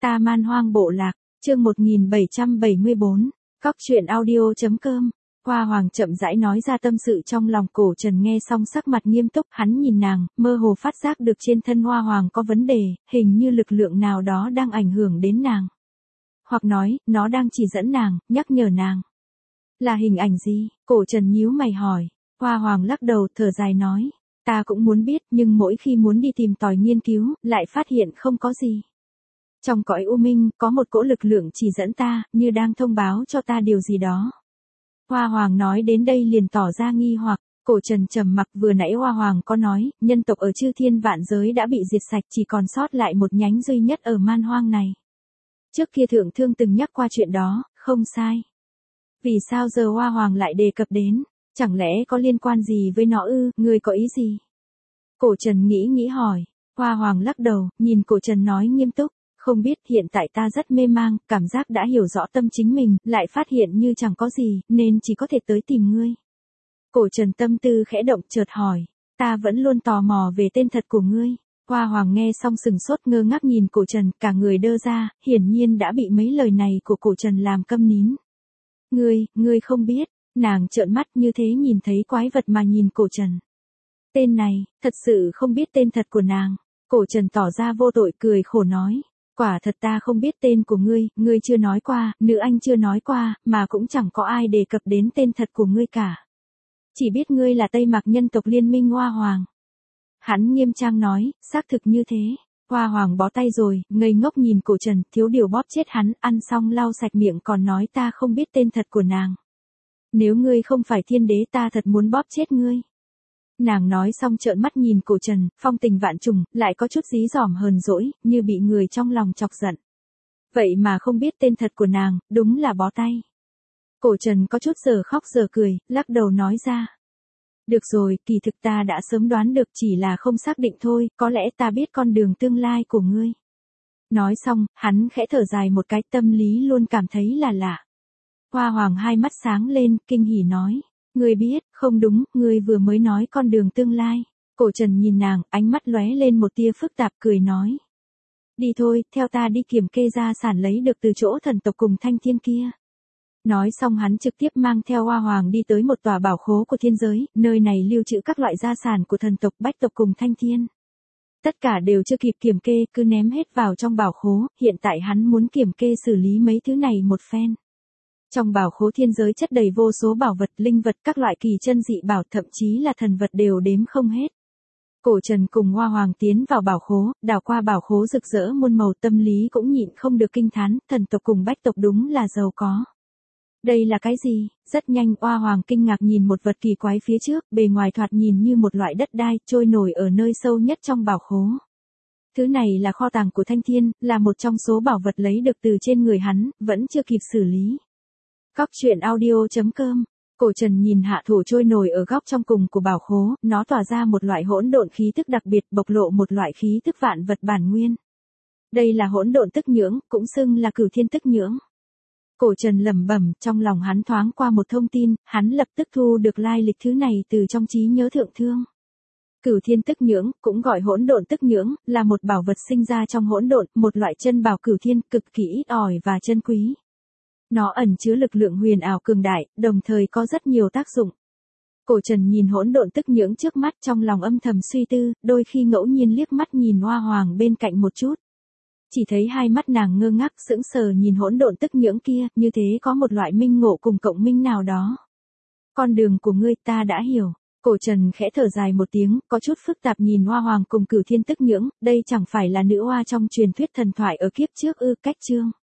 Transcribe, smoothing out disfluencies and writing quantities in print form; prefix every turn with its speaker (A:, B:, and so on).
A: Ta Man Hoang Bộ Lạc, chương 1774, Cóc truyện audio.com. Hoa Hoàng chậm rãi nói ra tâm sự trong lòng. Cổ Trần nghe xong sắc mặt nghiêm túc, hắn nhìn nàng, mơ hồ phát giác được trên thân Hoa Hoàng có vấn đề, hình như lực lượng nào đó đang ảnh hưởng đến nàng. Hoặc nói, nó đang chỉ dẫn nàng, nhắc nhở nàng. Là hình ảnh gì? Cổ Trần nhíu mày hỏi. Hoa Hoàng lắc đầu, thở dài nói. Ta cũng muốn biết, nhưng mỗi khi muốn đi tìm tòi nghiên cứu, lại phát hiện không có gì. Trong cõi u minh, có một cỗ lực lượng chỉ dẫn ta, như đang thông báo cho ta điều gì đó. Hoa Hoàng nói đến đây liền tỏ ra nghi hoặc. Cổ Trần trầm mặc. Vừa nãy Hoa Hoàng có nói, nhân tộc ở chư thiên vạn giới đã bị diệt sạch, chỉ còn sót lại một nhánh duy nhất ở Man Hoang này. Trước kia Thượng Thương từng nhắc qua chuyện đó, không sai. Vì sao giờ Hoa Hoàng lại đề cập đến? Chẳng lẽ có liên quan gì với nó ư? Ngươi có ý gì? Cổ Trần nghĩ hỏi. Hoa Hoàng lắc đầu, nhìn Cổ Trần nói nghiêm túc. Không biết, hiện tại ta rất mê mang, cảm giác đã hiểu rõ tâm chính mình, lại phát hiện như chẳng có gì, nên chỉ có thể tới tìm ngươi. Cổ Trần tâm tư khẽ động, chợt hỏi. Ta vẫn luôn tò mò về tên thật của ngươi. Hoa Hoàng nghe xong sừng sốt, ngơ ngác nhìn Cổ Trần, cả người đơ ra, hiển nhiên đã bị mấy lời này của Cổ Trần làm câm nín. Ngươi không biết. Nàng trợn mắt như thế nhìn thấy quái vật mà nhìn Cổ Trần. Tên này, thật sự không biết tên thật của nàng. Cổ Trần tỏ ra vô tội, cười khổ nói. Quả thật ta không biết tên của ngươi chưa nói qua, nữ anh chưa nói qua, mà cũng chẳng có ai đề cập đến tên thật của ngươi cả. Chỉ biết ngươi là Tây Mạc nhân tộc Liên minh Hoa Hoàng. Hắn nghiêm trang nói, xác thực như thế. Hoa Hoàng bó tay rồi, ngây ngốc nhìn Cổ Trần, thiếu điều bóp chết hắn, ăn xong lau sạch miệng còn nói ta không biết tên thật của nàng. Nếu ngươi không phải thiên đế ta thật muốn bóp chết ngươi. Nàng nói xong trợn mắt nhìn Cổ Trần, phong tình vạn trùng, lại có chút dí dỏm hờn dỗi, như bị người trong lòng chọc giận. Vậy mà không biết tên thật của nàng, đúng là bó tay. Cổ Trần có chút giờ khóc giờ cười, lắc đầu nói ra. Được rồi, kỳ thực ta đã sớm đoán được, chỉ là không xác định thôi, có lẽ ta biết con đường tương lai của ngươi. Nói xong, hắn khẽ thở dài một cái, tâm lý luôn cảm thấy là lạ. Hoa Hoàng hai mắt sáng lên, kinh hỉ nói. Ngươi biết, không đúng, ngươi vừa mới nói con đường tương lai. Cổ Trần nhìn nàng, ánh mắt lóe lên một tia phức tạp, cười nói. Đi thôi, theo ta đi kiểm kê gia sản lấy được từ chỗ thần tộc cùng Thanh Thiên kia. Nói xong hắn trực tiếp mang theo Hoa Hoàng đi tới một tòa bảo khố của thiên giới, nơi này lưu trữ các loại gia sản của thần tộc, bách tộc cùng Thanh Thiên. Tất cả đều chưa kịp kiểm kê, cứ ném hết vào trong bảo khố, hiện tại hắn muốn kiểm kê xử lý mấy thứ này một phen. Trong bảo khố thiên giới chất đầy vô số bảo vật, linh vật, các loại kỳ chân dị bảo, thậm chí là thần vật đều đếm không hết. Cổ Trần cùng Hoa Hoàng tiến vào bảo khố, đào qua bảo khố rực rỡ muôn màu, tâm lý cũng nhịn không được kinh thán, thần tộc cùng bách tộc đúng là giàu có. Đây là cái gì? Rất nhanh Hoa Hoàng kinh ngạc nhìn một vật kỳ quái phía trước, bề ngoài thoạt nhìn như một loại đất đai, trôi nổi ở nơi sâu nhất trong bảo khố. Thứ này là kho tàng của Thanh Thiên, là một trong số bảo vật lấy được từ trên người hắn, vẫn chưa kịp xử lý. Cóc truyện audio.com. Cổ Trần nhìn hạ thủ trôi nổi ở góc trong cùng của bảo khố, nó tỏa ra một loại hỗn độn khí tức đặc biệt, bộc lộ một loại khí tức vạn vật bản nguyên. Đây là hỗn độn tức nhưỡng, cũng xưng là cửu thiên tức nhưỡng. Cổ Trần lẩm bẩm, trong lòng hắn thoáng qua một thông tin, hắn lập tức thu được lai lịch thứ này từ trong trí nhớ Thượng Thương. Cửu thiên tức nhưỡng, cũng gọi hỗn độn tức nhưỡng, là một bảo vật sinh ra trong hỗn độn, một loại chân bảo cửu thiên, cực kỳ ít ỏi và chân quý. Nó ẩn chứa lực lượng huyền ảo cường đại, đồng thời có rất nhiều tác dụng. Cổ Trần nhìn hỗn độn tức nhưỡng trước mắt, trong lòng âm thầm suy tư, đôi khi ngẫu nhiên liếc mắt nhìn Hoa Hoàng bên cạnh một chút. Chỉ thấy hai mắt nàng ngơ ngác sững sờ nhìn hỗn độn tức nhưỡng kia, như thế có một loại minh ngộ cùng cộng minh nào đó. Con đường của ngươi ta đã hiểu. Cổ Trần khẽ thở dài một tiếng, có chút phức tạp nhìn Hoa Hoàng cùng cửu thiên tức nhưỡng, đây chẳng phải là nữ hoa trong truyền thuyết thần thoại ở kiếp trước ư? Cách chương.